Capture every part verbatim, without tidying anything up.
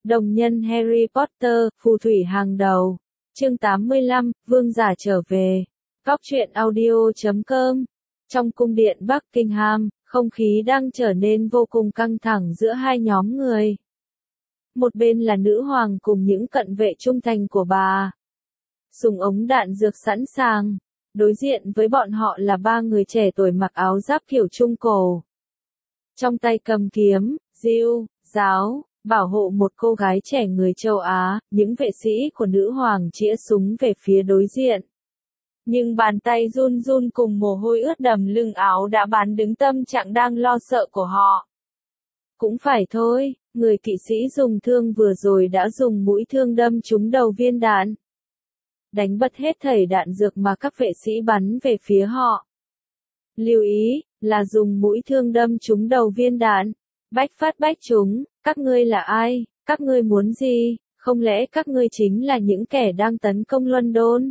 Đồng nhân Harry Potter, phù thủy hàng đầu. Chương tám mươi lăm, Vương giả trở về. Góc truyện audio chấm com. Trong cung điện Buckingham, không khí đang trở nên vô cùng căng thẳng giữa hai nhóm người. Một bên là nữ hoàng cùng những cận vệ trung thành của bà, dùng ống đạn dược sẵn sàng. Đối diện với bọn họ là ba người trẻ tuổi mặc áo giáp kiểu trung cổ, trong tay cầm kiếm, diêu, giáo, bảo hộ một cô gái trẻ người châu Á. Những vệ sĩ của nữ hoàng chĩa súng về phía đối diện, nhưng bàn tay run run cùng mồ hôi ướt đầm lưng áo đã bán đứng tâm trạng đang lo sợ của họ. Cũng phải thôi, người kỵ sĩ dùng thương vừa rồi đã dùng mũi thương đâm trúng đầu viên đạn, đánh bật hết thảy đạn dược mà các vệ sĩ bắn về phía họ. Lưu ý, là dùng mũi thương đâm trúng đầu viên đạn. Bách phát bách trúng. Các ngươi là ai? Các ngươi muốn gì? Không lẽ các ngươi chính là những kẻ đang tấn công London?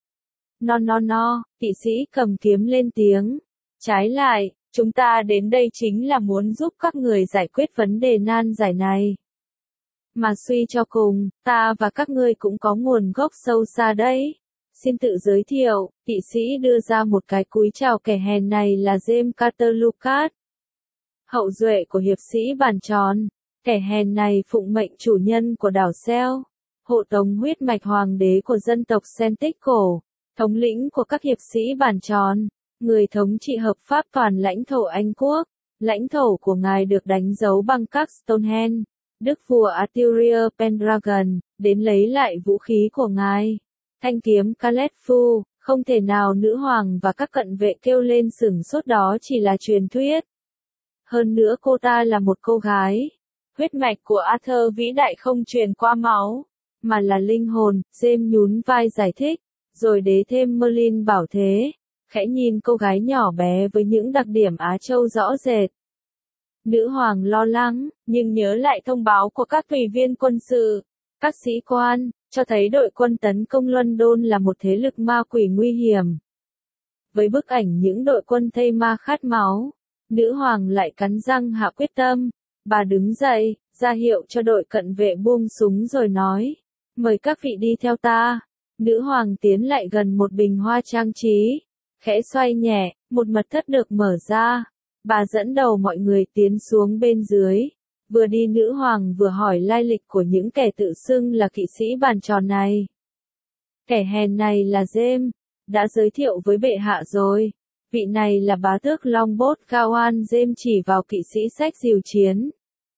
No no no, kỵ sĩ cầm kiếm lên tiếng. Trái lại, chúng ta đến đây chính là muốn giúp các người giải quyết vấn đề nan giải này. Mà suy cho cùng, ta và các ngươi cũng có nguồn gốc sâu xa đấy. Xin tự giới thiệu, kỵ sĩ đưa ra một cái cúi chào kẻ hèn này là James Carter Lucas, hậu duệ của hiệp sĩ bàn tròn. Kẻ hèn này phụng mệnh chủ nhân của đảo Sel, hộ tống huyết mạch hoàng đế của dân tộc Celtic cổ, thống lĩnh của các hiệp sĩ bàn tròn, người thống trị hợp pháp toàn lãnh thổ Anh quốc. Lãnh thổ của ngài được đánh dấu bằng các Stonehenge. Đức vua Arthurius Pendragon đến lấy lại vũ khí của ngài, thanh kiếm Caletfu. Không thể nào, nữ hoàng và các cận vệ kêu lên sửng sốt, đó chỉ là truyền thuyết. Hơn nữa cô ta là một cô gái. Huyết mạch của Arthur vĩ đại không truyền qua máu, mà là linh hồn. James nhún vai giải thích, rồi đế thêm Merlin bảo thế, khẽ nhìn cô gái nhỏ bé với những đặc điểm Á Châu rõ rệt. Nữ hoàng lo lắng, nhưng nhớ lại thông báo của các tùy viên quân sự, các sĩ quan, cho thấy đội quân tấn công London là một thế lực ma quỷ nguy hiểm. Với bức ảnh những đội quân thây ma khát máu, nữ hoàng lại cắn răng hạ quyết tâm. Bà đứng dậy, ra hiệu cho đội cận vệ buông súng rồi nói, mời các vị đi theo ta. Nữ hoàng tiến lại gần một bình hoa trang trí, khẽ xoay nhẹ, một mật thất được mở ra. Bà dẫn đầu mọi người tiến xuống bên dưới. Vừa đi nữ hoàng vừa hỏi lai lịch của những kẻ tự xưng là kỵ sĩ bàn tròn này. Kẻ hèn này là James, đã giới thiệu với bệ hạ rồi. Vị này là bá tước Longboat Gawain. James chỉ vào kỵ sĩ sách diều chiến.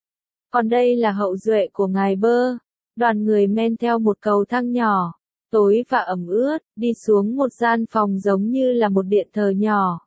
Còn đây là hậu duệ của ngài Bơ. Đoàn người men theo một cầu thang nhỏ, tối và ẩm ướt, đi xuống một gian phòng giống như là một điện thờ nhỏ.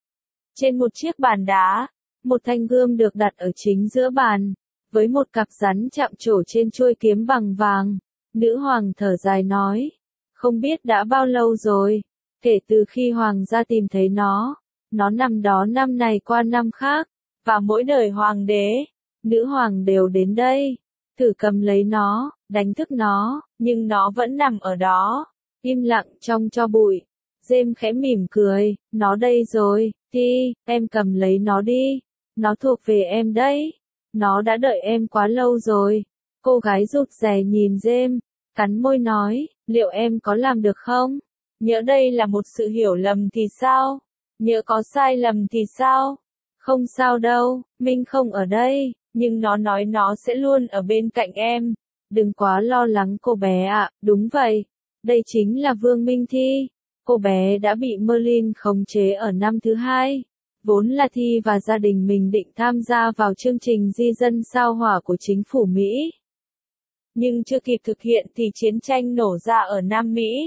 Trên một chiếc bàn đá, một thanh gươm được đặt ở chính giữa bàn, với một cặp rắn chạm trổ trên chuôi kiếm bằng vàng. Nữ hoàng thở dài nói, không biết đã bao lâu rồi, kể từ khi hoàng gia tìm thấy nó, nó nằm đó năm này qua năm khác, và mỗi đời hoàng đế, nữ hoàng đều đến đây, thử cầm lấy nó, đánh thức nó, nhưng nó vẫn nằm ở đó, im lặng trong tro bụi. James khẽ mỉm cười, nó đây rồi, Thi, em cầm lấy nó đi, nó thuộc về em đấy, nó đã đợi em quá lâu rồi. Cô gái rụt rè nhìn James, cắn môi nói, liệu em có làm được không? Nhỡ đây là một sự hiểu lầm thì sao? Nhỡ có sai lầm thì sao? Không sao đâu, Minh không ở đây, nhưng nó nói nó sẽ luôn ở bên cạnh em. Đừng quá lo lắng cô bé ạ. Đúng vậy, đây chính là Vương Minh Thi. Cô bé đã bị Merlin khống chế ở năm thứ hai. Vốn là Thi và gia đình mình định tham gia vào chương trình di dân sao hỏa của chính phủ Mỹ. Nhưng chưa kịp thực hiện thì chiến tranh nổ ra ở Nam Mỹ.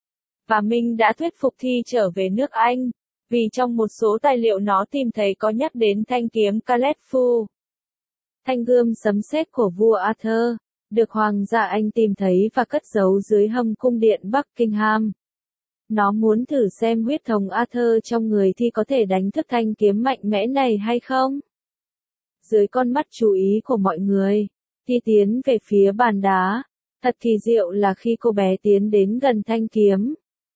Và Minh đã thuyết phục Thi trở về nước Anh, vì trong một số tài liệu nó tìm thấy có nhắc đến thanh kiếm Caletfu. Thanh gươm sấm sét của vua Arthur, được hoàng gia Anh tìm thấy và cất giấu dưới hầm cung điện Buckingham. Nó muốn thử xem huyết thống Arthur trong người Thi có thể đánh thức thanh kiếm mạnh mẽ này hay không. Dưới con mắt chú ý của mọi người, Thi tiến về phía bàn đá. Thật kỳ diệu là khi cô bé tiến đến gần thanh kiếm,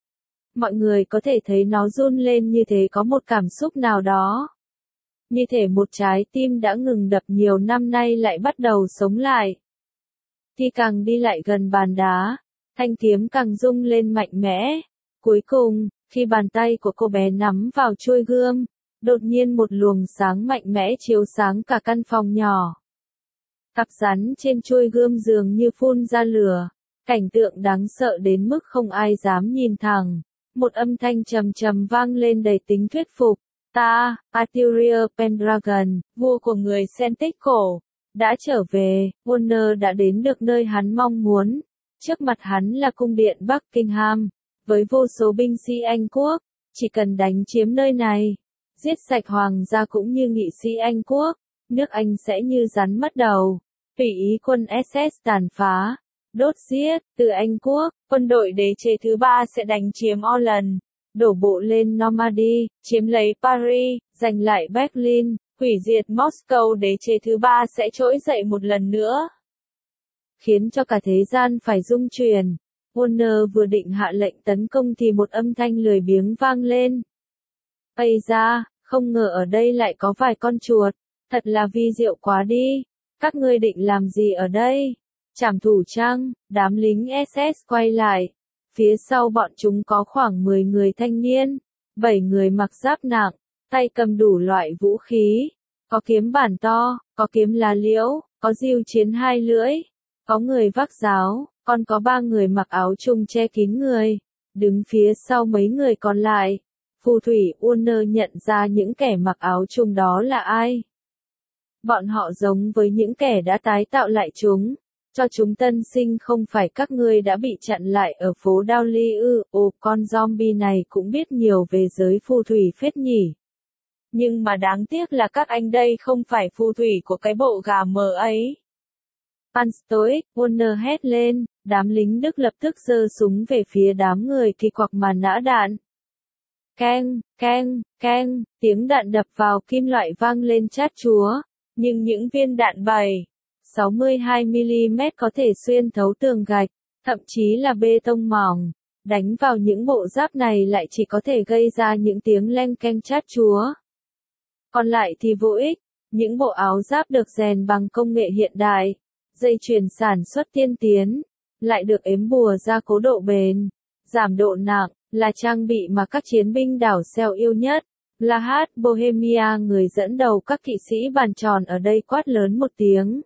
mọi người có thể thấy nó run lên như thế, có một cảm xúc nào đó. Như thể một trái tim đã ngừng đập nhiều năm nay lại bắt đầu sống lại. Khi càng đi lại gần bàn đá, thanh kiếm càng rung lên mạnh mẽ. Cuối cùng, khi bàn tay của cô bé nắm vào chuôi gươm, đột nhiên một luồng sáng mạnh mẽ chiếu sáng cả căn phòng nhỏ. Cặp rắn trên chuôi gươm dường như phun ra lửa, cảnh tượng đáng sợ đến mức không ai dám nhìn thẳng. Một âm thanh trầm trầm vang lên đầy tính thuyết phục. Ta, Arthurian Pendragon, vua của người Celtic cổ, đã trở về. Warner đã đến được nơi hắn mong muốn. Trước mặt hắn là cung điện Buckingham, với vô số binh sĩ Anh quốc. Chỉ cần đánh chiếm nơi này, giết sạch hoàng gia cũng như nghị sĩ Anh quốc, nước Anh sẽ như rắn mất đầu. Tùy ý quân Essex tàn phá, đốt giết. Từ Anh quốc, quân đội đế chế thứ ba sẽ đánh chiếm Orleans, đổ bộ lên Normandy, chiếm lấy Paris, giành lại Berlin, hủy diệt Moscow. Đế chế thứ ba sẽ trỗi dậy một lần nữa, khiến cho cả thế gian phải rung chuyển. Warner vừa định hạ lệnh tấn công thì một âm thanh lười biếng vang lên. Ây da, không ngờ ở đây lại có vài con chuột, thật là vi diệu quá đi. Các ngươi định làm gì ở đây? Trảm thủ chăng? Đám lính ét ét quay lại. Phía sau bọn chúng có khoảng mười người thanh niên, bảy người mặc giáp nặng, tay cầm đủ loại vũ khí. Có kiếm bản to, có kiếm lá liễu, có diêu chiến hai lưỡi, có người vác giáo, còn có ba người mặc áo trùng che kín người. Đứng phía sau mấy người còn lại, phù thủy Warner nhận ra những kẻ mặc áo trùng đó là ai. Bọn họ giống với những kẻ đã tái tạo lại chúng. Cho chúng tân sinh không phải các ngươi đã bị chặn lại ở phố Dowley ư? Ồ, con zombie này cũng biết nhiều về giới phù thủy phết nhỉ. Nhưng mà đáng tiếc là các anh đây không phải phù thủy của cái bộ gà mờ ấy. Panstoic, Warner hét lên, đám lính Đức lập tức giơ súng về phía đám người kỳ quặc mà nã đạn. Keng, keng, keng, tiếng đạn đập vào kim loại vang lên chát chúa, nhưng những viên đạn bảy sáu mươi hai mi-li-mét có thể xuyên thấu tường gạch, thậm chí là bê tông mỏng. Đánh vào những bộ giáp này lại chỉ có thể gây ra những tiếng leng keng chát chúa. Còn lại thì vô ích, những bộ áo giáp được rèn bằng công nghệ hiện đại, dây chuyền sản xuất tiên tiến, lại được ếm bùa gia cố độ bền, giảm độ nặng, là trang bị mà các chiến binh đảo Cell yêu nhất. Vlad Bohemia, người dẫn đầu các kỵ sĩ bàn tròn ở đây, quát lớn một tiếng,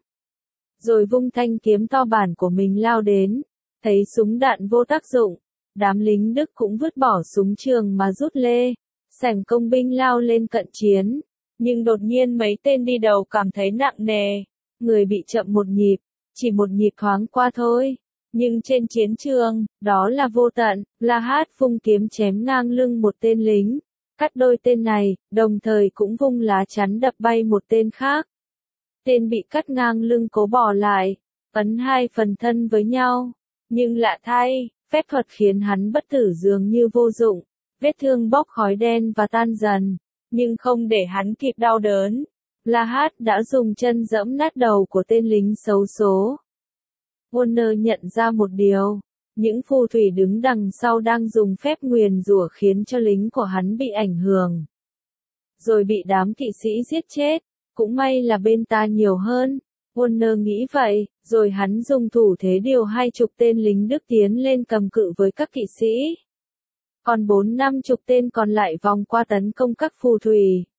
rồi vung thanh kiếm to bản của mình lao đến. Thấy súng đạn vô tác dụng, đám lính Đức cũng vứt bỏ súng trường mà rút lê. Sảnh công binh lao lên cận chiến, nhưng đột nhiên mấy tên đi đầu cảm thấy nặng nề, người bị chậm một nhịp, chỉ một nhịp thoáng qua thôi. Nhưng trên chiến trường, đó là vô tận. Vlad vung kiếm chém ngang lưng một tên lính, cắt đôi tên này, đồng thời cũng vung lá chắn đập bay một tên khác. Tên bị cắt ngang lưng cố bỏ lại, ấn hai phần thân với nhau. Nhưng lạ thay, phép thuật khiến hắn bất tử dường như vô dụng. Vết thương bốc khói đen và tan dần, nhưng không để hắn kịp đau đớn. Vlad đã dùng chân giẫm nát đầu của tên lính xấu số. Warner nhận ra một điều, những phù thủy đứng đằng sau đang dùng phép nguyền rủa khiến cho lính của hắn bị ảnh hưởng, rồi bị đám kỵ sĩ giết chết. Cũng may là bên ta nhiều hơn. Warner nghĩ vậy, rồi hắn dùng thủ thế điều hai chục tên lính Đức tiến lên cầm cự với các kỵ sĩ. Còn bốn năm chục tên còn lại vòng qua tấn công các phù thủy.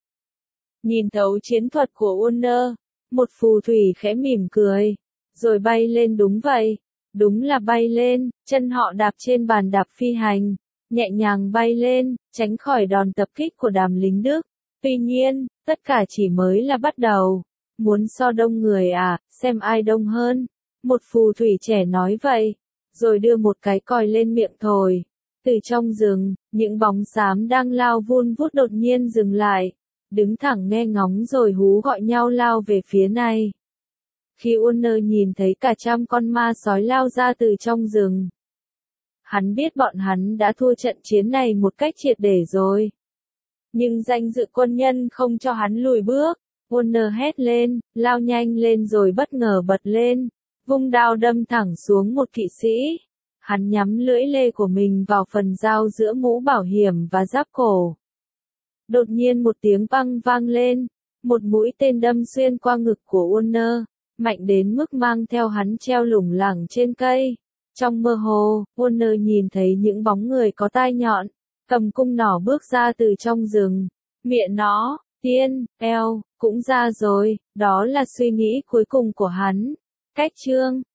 Nhìn thấu chiến thuật của Warner, một phù thủy khẽ mỉm cười, rồi bay lên. Đúng vậy, đúng là bay lên, chân họ đạp trên bàn đạp phi hành, nhẹ nhàng bay lên, tránh khỏi đòn tập kích của đám lính Đức. Tuy nhiên, tất cả chỉ mới là bắt đầu. Muốn so đông người à, xem ai đông hơn. Một phù thủy trẻ nói vậy, rồi đưa một cái còi lên miệng thổi. Từ trong rừng, những bóng xám đang lao vun vút đột nhiên dừng lại, đứng thẳng nghe ngóng rồi hú gọi nhau lao về phía này. Khi Warner nhìn thấy cả trăm con ma sói lao ra từ trong rừng, hắn biết bọn hắn đã thua trận chiến này một cách triệt để rồi. Nhưng danh dự quân nhân không cho hắn lùi bước. Warner hét lên, lao nhanh lên rồi bất ngờ bật lên, vung đao đâm thẳng xuống một kỵ sĩ. Hắn nhắm lưỡi lê của mình vào phần dao giữa mũ bảo hiểm và giáp cổ. Đột nhiên một tiếng băng vang lên, một mũi tên đâm xuyên qua ngực của Warner, mạnh đến mức mang theo hắn treo lủng lẳng trên cây. Trong mơ hồ, Warner nhìn thấy những bóng người có tai nhọn, cầm cung nỏ bước ra từ trong rừng. Miệng nó, tiên, eo, cũng ra rồi, đó là suy nghĩ cuối cùng của hắn. Cách chương